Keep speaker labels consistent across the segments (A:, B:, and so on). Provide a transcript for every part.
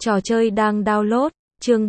A: Trò chơi đang download, chương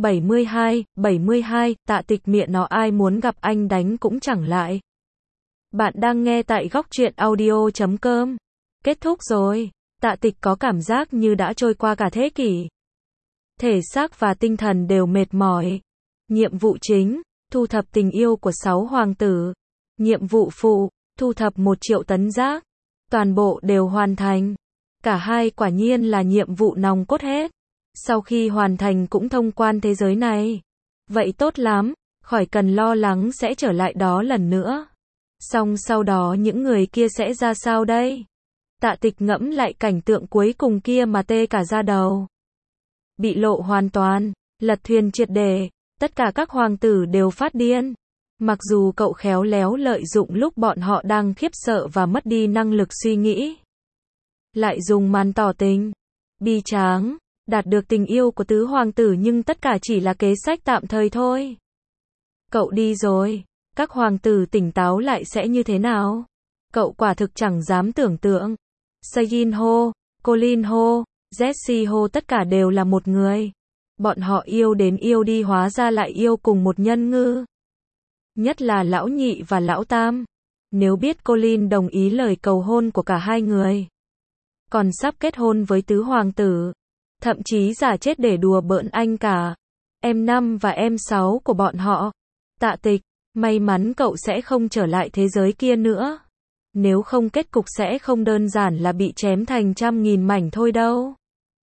A: 72, Tạ Tịch mẹ nó ai muốn gặp anh đánh cũng chẳng lại. Bạn đang nghe tại góc truyện audio.com. Kết thúc rồi, Tạ Tịch có cảm giác như đã trôi qua cả thế kỷ. Thể xác và tinh thần đều mệt mỏi. Nhiệm vụ chính, thu thập tình yêu của 6 hoàng tử. Nhiệm vụ phụ, thu thập 1 triệu tấn rác. Toàn bộ đều hoàn thành. Cả hai quả nhiên là nhiệm vụ nòng cốt hết. Sau khi hoàn thành cũng thông quan thế giới này. Vậy tốt lắm, khỏi cần lo lắng sẽ trở lại đó lần nữa. Xong sau đó những người kia sẽ ra sao đây? Tạ Tịch ngẫm lại cảnh tượng cuối cùng kia mà tê cả da đầu. Bị lộ hoàn toàn, lật thuyền triệt để, tất cả các hoàng tử đều phát điên. Mặc dù cậu khéo léo lợi dụng lúc bọn họ đang khiếp sợ và mất đi năng lực suy nghĩ. Lại dùng màn tỏ tình. Bi tráng. Đạt được tình yêu của tứ hoàng tử nhưng tất cả chỉ là kế sách tạm thời thôi. Cậu đi rồi, các hoàng tử tỉnh táo lại sẽ như thế nào? Cậu quả thực chẳng dám tưởng tượng. Sejin Ho, Colin Ho, Jesse Ho tất cả đều là một người. Bọn họ yêu đến yêu đi hóa ra lại yêu cùng một nhân ngư. Nhất là lão nhị và lão tam. Nếu biết Colin đồng ý lời cầu hôn của cả hai người. Còn sắp kết hôn với tứ hoàng tử. Thậm chí giả chết để đùa bỡn anh cả. Em 5 và em 6 của bọn họ. Tạ Tịch, may mắn cậu sẽ không trở lại thế giới kia nữa. Nếu không kết cục sẽ không đơn giản là bị chém thành trăm nghìn mảnh thôi đâu.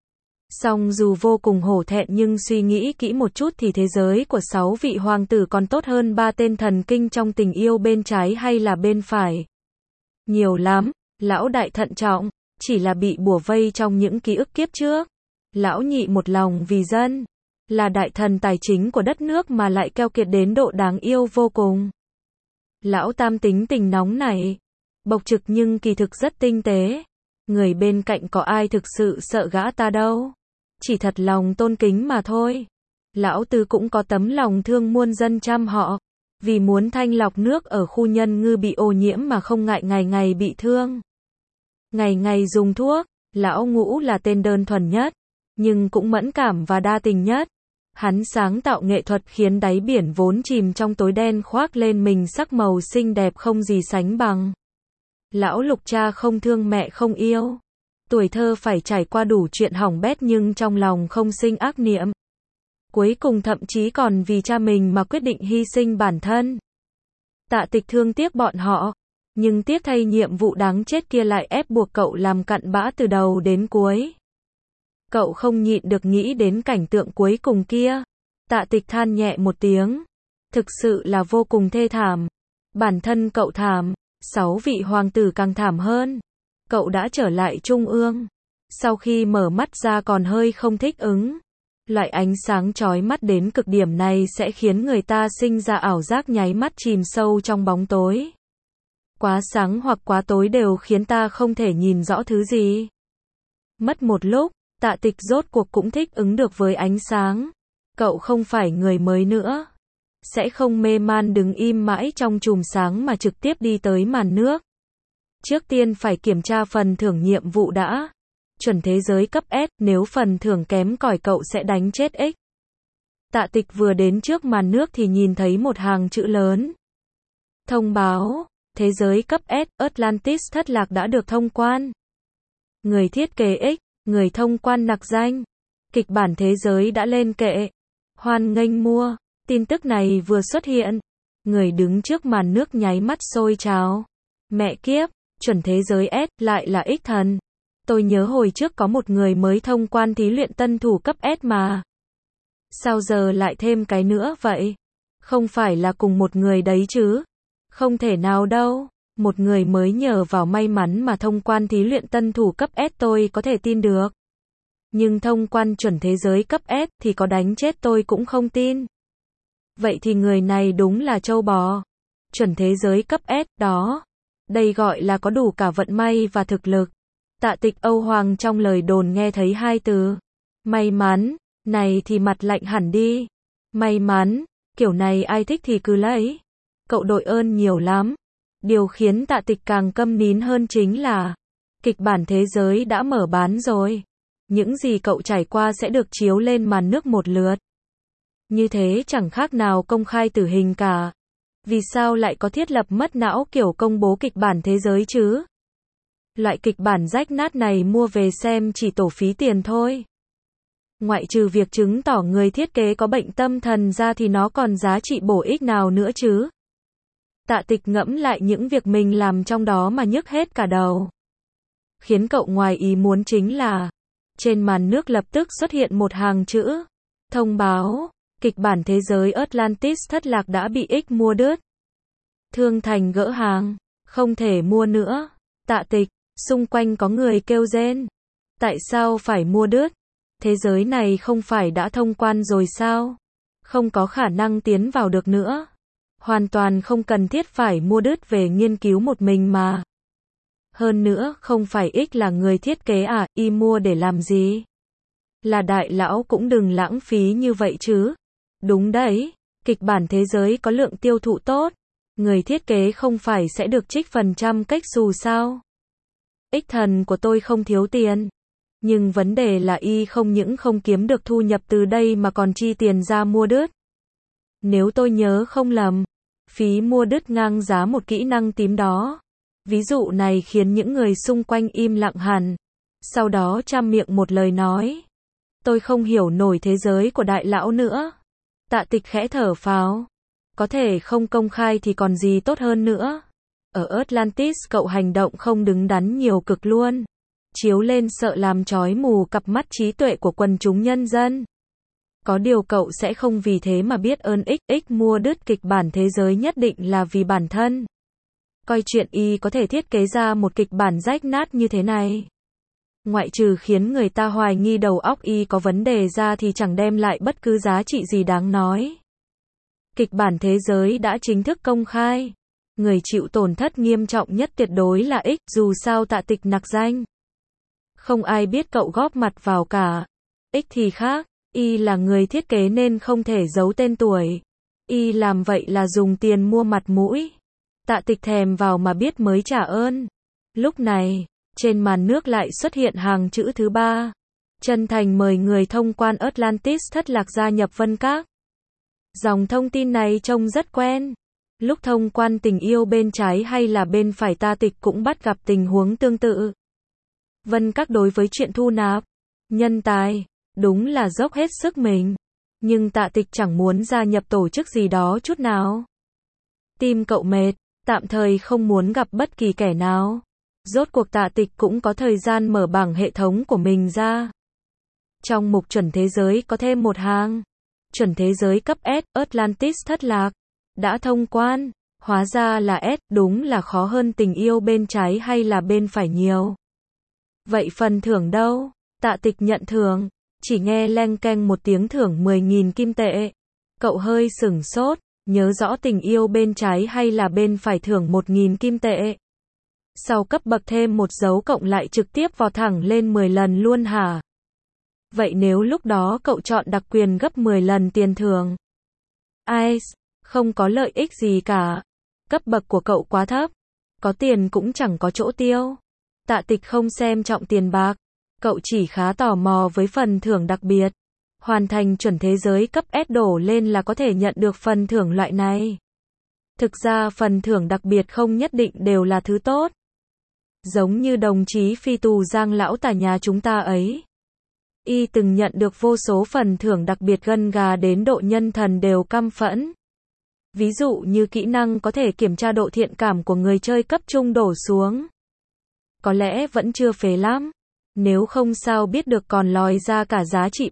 A: Song dù vô cùng hổ thẹn nhưng suy nghĩ kỹ một chút thì thế giới của 6 vị hoàng tử còn tốt hơn 3 tên thần kinh trong tình yêu bên trái hay là bên phải. Nhiều lắm, lão đại thận trọng, chỉ là bị bủa vây trong những ký ức kiếp trước. Lão nhị một lòng vì dân, là đại thần tài chính của đất nước mà lại keo kiệt đến độ đáng yêu vô cùng. Lão tam tính tình nóng nảy, bộc trực nhưng kỳ thực rất tinh tế. Người bên cạnh có ai thực sự sợ gã ta đâu. Chỉ thật lòng tôn kính mà thôi. Lão tứ cũng có tấm lòng thương muôn dân trăm họ. Vì muốn thanh lọc nước ở khu nhân ngư bị ô nhiễm mà không ngại ngày ngày bị thương. Ngày ngày dùng thuốc. Lão ngũ là tên đơn thuần nhất. Nhưng cũng mẫn cảm và đa tình nhất. Hắn sáng tạo nghệ thuật khiến đáy biển vốn chìm trong tối đen khoác lên mình sắc màu xinh đẹp không gì sánh bằng. Lão lục cha không thương mẹ không yêu. Tuổi thơ phải trải qua đủ chuyện hỏng bét nhưng trong lòng không sinh ác niệm. Cuối cùng thậm chí còn vì cha mình mà quyết định hy sinh bản thân. Tạ Tịch thương tiếc bọn họ. Nhưng tiếc thay nhiệm vụ đáng chết kia lại ép buộc cậu làm cặn bã từ đầu đến cuối. Cậu không nhịn được nghĩ đến cảnh tượng cuối cùng kia. Tạ Tịch than nhẹ một tiếng. Thực sự là vô cùng thê thảm. Bản thân cậu thảm, 6 vị hoàng tử càng thảm hơn. Cậu đã trở lại trung ương. Sau khi mở mắt ra còn hơi không thích ứng. Loại ánh sáng chói mắt đến cực điểm này sẽ khiến người ta sinh ra ảo giác nháy mắt chìm sâu trong bóng tối. Quá sáng hoặc quá tối đều khiến ta không thể nhìn rõ thứ gì. Mất một lúc. Tạ Tịch rốt cuộc cũng thích ứng được với ánh sáng. Cậu không phải người mới nữa. Sẽ không mê man đứng im mãi trong chùm sáng mà trực tiếp đi tới màn nước. Trước tiên phải kiểm tra phần thưởng nhiệm vụ đã. Chuẩn thế giới cấp S, nếu phần thưởng kém cỏi cậu sẽ đánh chết X. Tạ Tịch vừa đến trước màn nước thì nhìn thấy một hàng chữ lớn. Thông báo, thế giới cấp S, Atlantis thất lạc đã được thông quan. Người thiết kế X. Người thông quan nặc danh. Kịch bản thế giới đã lên kệ. Hoan nghênh mua. Tin tức này vừa xuất hiện. Người đứng trước màn nước nháy mắt sôi trào. Mẹ kiếp, chuẩn thế giới S lại là X thần. Tôi nhớ hồi trước có một người mới thông quan thí luyện tân thủ cấp S mà. Sao giờ lại thêm cái nữa vậy? Không phải là cùng một người đấy chứ? Không thể nào đâu. Một người mới nhờ vào may mắn mà thông quan thí luyện tân thủ cấp S tôi có thể tin được. Nhưng thông quan chuẩn thế giới cấp S thì có đánh chết tôi cũng không tin. Vậy thì người này đúng là trâu bò. Chuẩn thế giới cấp S đó. Đây gọi là có đủ cả vận may và thực lực. Tạ Tịch Âu Hoàng trong lời đồn nghe thấy 2 từ. May mắn, này thì mặt lạnh hẳn đi. May mắn, kiểu này ai thích thì cứ lấy. Cậu đội ơn nhiều lắm. Điều khiến Tạ Tịch càng câm nín hơn chính là kịch bản thế giới đã mở bán rồi. Những gì cậu trải qua sẽ được chiếu lên màn nước một lượt. Như thế chẳng khác nào công khai tử hình cả. Vì sao lại có thiết lập mất não kiểu công bố kịch bản thế giới chứ? Loại kịch bản rách nát này mua về xem chỉ tổ phí tiền thôi. Ngoại trừ việc chứng tỏ người thiết kế có bệnh tâm thần ra thì nó còn giá trị bổ ích nào nữa chứ? Tạ Tịch ngẫm lại những việc mình làm trong đó mà nhức hết cả đầu. Khiến cậu ngoài ý muốn chính là, trên màn nước lập tức xuất hiện một hàng chữ. Thông báo, kịch bản thế giới Atlantis thất lạc đã bị X mua đứt. Thương Thành gỡ hàng, không thể mua nữa. Tạ Tịch, xung quanh có người kêu rên. Tại sao phải mua đứt? Thế giới này không phải đã thông quan rồi sao? Không có khả năng tiến vào được nữa. Hoàn toàn không cần thiết phải mua đứt về nghiên cứu một mình mà. Hơn nữa, không phải X là người thiết kế à, y mua để làm gì? Là đại lão cũng đừng lãng phí như vậy chứ. Đúng đấy, kịch bản thế giới có lượng tiêu thụ tốt. Người thiết kế không phải sẽ được trích phần trăm cách xù sao? X thần của tôi không thiếu tiền. Nhưng vấn đề là y không những không kiếm được thu nhập từ đây mà còn chi tiền ra mua đứt. Nếu tôi nhớ không lầm, phí mua đứt ngang giá một kỹ năng tím đó. Ví dụ này khiến những người xung quanh im lặng hẳn. Sau đó trăm miệng một lời nói. Tôi không hiểu nổi thế giới của đại lão nữa. Tạ Tịch khẽ thở phào. Có thể không công khai thì còn gì tốt hơn nữa. Ở Atlantis cậu hành động không đứng đắn nhiều cực luôn. Chiếu lên sợ làm chói mù cặp mắt trí tuệ của quần chúng nhân dân. Có điều cậu sẽ không vì thế mà biết ơn XX mua đứt kịch bản thế giới nhất định là vì bản thân. Coi chuyện y có thể thiết kế ra một kịch bản rách nát như thế này. Ngoại trừ khiến người ta hoài nghi đầu óc y có vấn đề ra thì chẳng đem lại bất cứ giá trị gì đáng nói. Kịch bản thế giới đã chính thức công khai. Người chịu tổn thất nghiêm trọng nhất tuyệt đối là X, dù sao Tạ Tịch nặc danh. Không ai biết cậu góp mặt vào cả. X thì khác, y là người thiết kế nên không thể giấu tên tuổi. Y làm vậy là dùng tiền mua mặt mũi. Tạ Tịch thèm vào mà biết mới trả ơn. Lúc này, trên màn nước lại xuất hiện hàng chữ thứ 3. Chân thành mời người thông quan Atlantis thất lạc gia nhập Vân Các. Dòng thông tin này trông rất quen. Lúc thông quan tình yêu bên trái hay là bên phải Tạ Tịch cũng bắt gặp tình huống tương tự. Vân Các đối với chuyện thu nạp nhân tài, đúng là dốc hết sức mình. Nhưng Tạ Tịch chẳng muốn gia nhập tổ chức gì đó chút nào. Tim cậu mệt, tạm thời không muốn gặp bất kỳ kẻ nào. Rốt cuộc Tạ Tịch cũng có thời gian mở bảng hệ thống của mình ra. Trong mục chuẩn thế giới có thêm một hàng. Chuẩn thế giới cấp S, Atlantis thất lạc. Đã thông quan, hóa ra là S, đúng là khó hơn tình yêu bên trái hay là bên phải nhiều. Vậy phần thưởng đâu? Tạ Tịch nhận thưởng, chỉ nghe leng keng một tiếng thưởng 10.000 kim tệ. Cậu hơi sửng sốt, nhớ rõ tình yêu bên trái hay là bên phải thưởng 1.000 kim tệ. Sau cấp bậc thêm một dấu cộng lại trực tiếp vò thẳng lên 10 lần luôn hả? Vậy nếu lúc đó cậu chọn đặc quyền gấp 10 lần tiền thưởng? Ai, không có lợi ích gì cả. Cấp bậc của cậu quá thấp. Có tiền cũng chẳng có chỗ tiêu. Tạ Tịch không xem trọng tiền bạc. Cậu chỉ khá tò mò với phần thưởng đặc biệt. Hoàn thành chuẩn thế giới cấp S đổ lên là có thể nhận được phần thưởng loại này. Thực ra phần thưởng đặc biệt không nhất định đều là thứ tốt. Giống như đồng chí phi tù Giang lão tả nhà chúng ta ấy. Y từng nhận được vô số phần thưởng đặc biệt gân gà đến độ nhân thần đều căm phẫn. Ví dụ như kỹ năng có thể kiểm tra độ thiện cảm của người chơi cấp trung đổ xuống. Có lẽ vẫn chưa phế lắm. Nếu không sao biết được còn lòi ra cả giá trị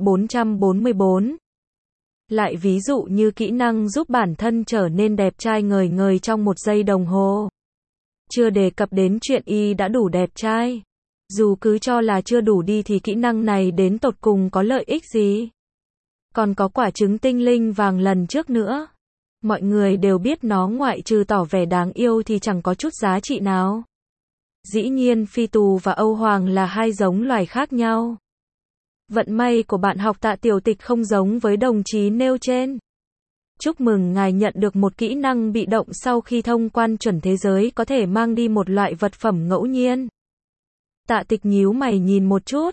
A: 444. Lại ví dụ như kỹ năng giúp bản thân trở nên đẹp trai ngời ngời trong 1 giây đồng hồ. Chưa đề cập đến chuyện y đã đủ đẹp trai. Dù cứ cho là chưa đủ đi thì kỹ năng này đến tột cùng có lợi ích gì? Còn có quả trứng tinh linh vàng lần trước nữa. Mọi người đều biết nó ngoại trừ tỏ vẻ đáng yêu thì chẳng có chút giá trị nào. Dĩ nhiên phi tù và Âu Hoàng là hai giống loài khác nhau. Vận may của bạn học Tạ Tiểu Tịch không giống với đồng chí nêu trên. Chúc mừng ngài nhận được một kỹ năng bị động sau khi thông quan chuẩn thế giới có thể mang đi một loại vật phẩm ngẫu nhiên. Tạ Tịch nhíu mày nhìn một chút.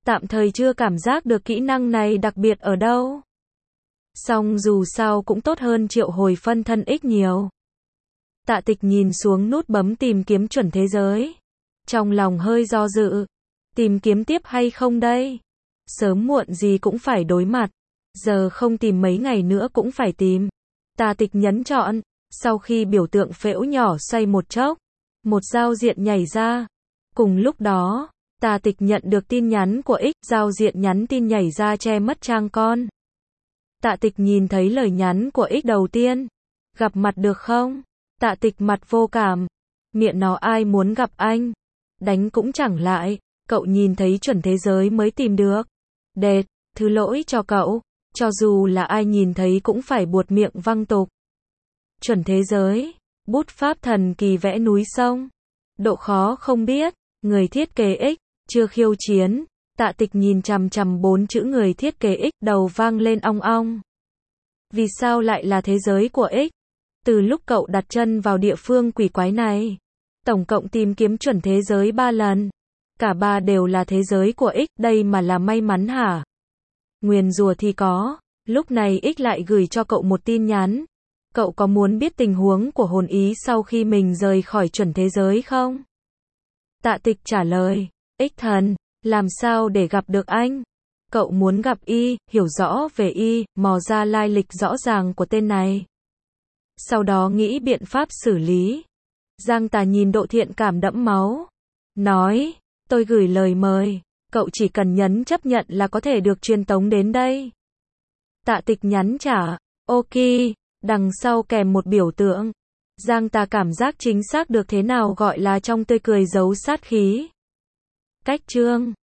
A: Tạm thời chưa cảm giác được kỹ năng này đặc biệt ở đâu. Song dù sao cũng tốt hơn triệu hồi phân thân X nhiều. Tạ Tịch nhìn xuống nút bấm tìm kiếm chuẩn thế giới. Trong lòng hơi do dự. Tìm kiếm tiếp hay không đây? Sớm muộn gì cũng phải đối mặt. Giờ không tìm mấy ngày nữa cũng phải tìm. Tạ Tịch nhấn chọn. Sau khi biểu tượng phễu nhỏ xoay một chốc, một giao diện nhảy ra. Cùng lúc đó, Tạ Tịch nhận được tin nhắn của X, giao diện nhắn tin nhảy ra che mất trang con. Tạ Tịch nhìn thấy lời nhắn của X đầu tiên. Gặp mặt được không? Tạ Tịch mặt vô cảm. Miệng nó ai muốn gặp anh? Đánh cũng chẳng lại. Cậu nhìn thấy chuẩn thế giới mới tìm được. Đệt, thứ lỗi cho cậu. Cho dù là ai nhìn thấy cũng phải buột miệng văng tục. Chuẩn thế giới. Bút pháp thần kỳ vẽ núi sông. Độ khó không biết. Người thiết kế X. Chưa khiêu chiến. Tạ Tịch nhìn chằm chằm 4 chữ người thiết kế X, đầu vang lên ong ong. Vì sao lại là thế giới của X? Từ lúc cậu đặt chân vào địa phương quỷ quái này, tổng cộng tìm kiếm chuẩn thế giới 3 lần. Cả 3 đều là thế giới của X, đây mà là may mắn hả? Nguyền rủa thì có, lúc này X lại gửi cho cậu một tin nhắn. Cậu có muốn biết tình huống của hồn ý sau khi mình rời khỏi chuẩn thế giới không? Tạ Tịch trả lời, X thần, làm sao để gặp được anh? Cậu muốn gặp Y, hiểu rõ về Y, mò ra lai lịch rõ ràng của tên này. Sau đó nghĩ biện pháp xử lý. Giang Tà nhìn độ thiện cảm đẫm máu. Nói, tôi gửi lời mời. Cậu chỉ cần nhấn chấp nhận là có thể được truyền tống đến đây. Tạ Tịch nhắn trả, ok, đằng sau kèm một biểu tượng. Giang Tà cảm giác chính xác được thế nào gọi là trong tươi cười giấu sát khí. Cách chương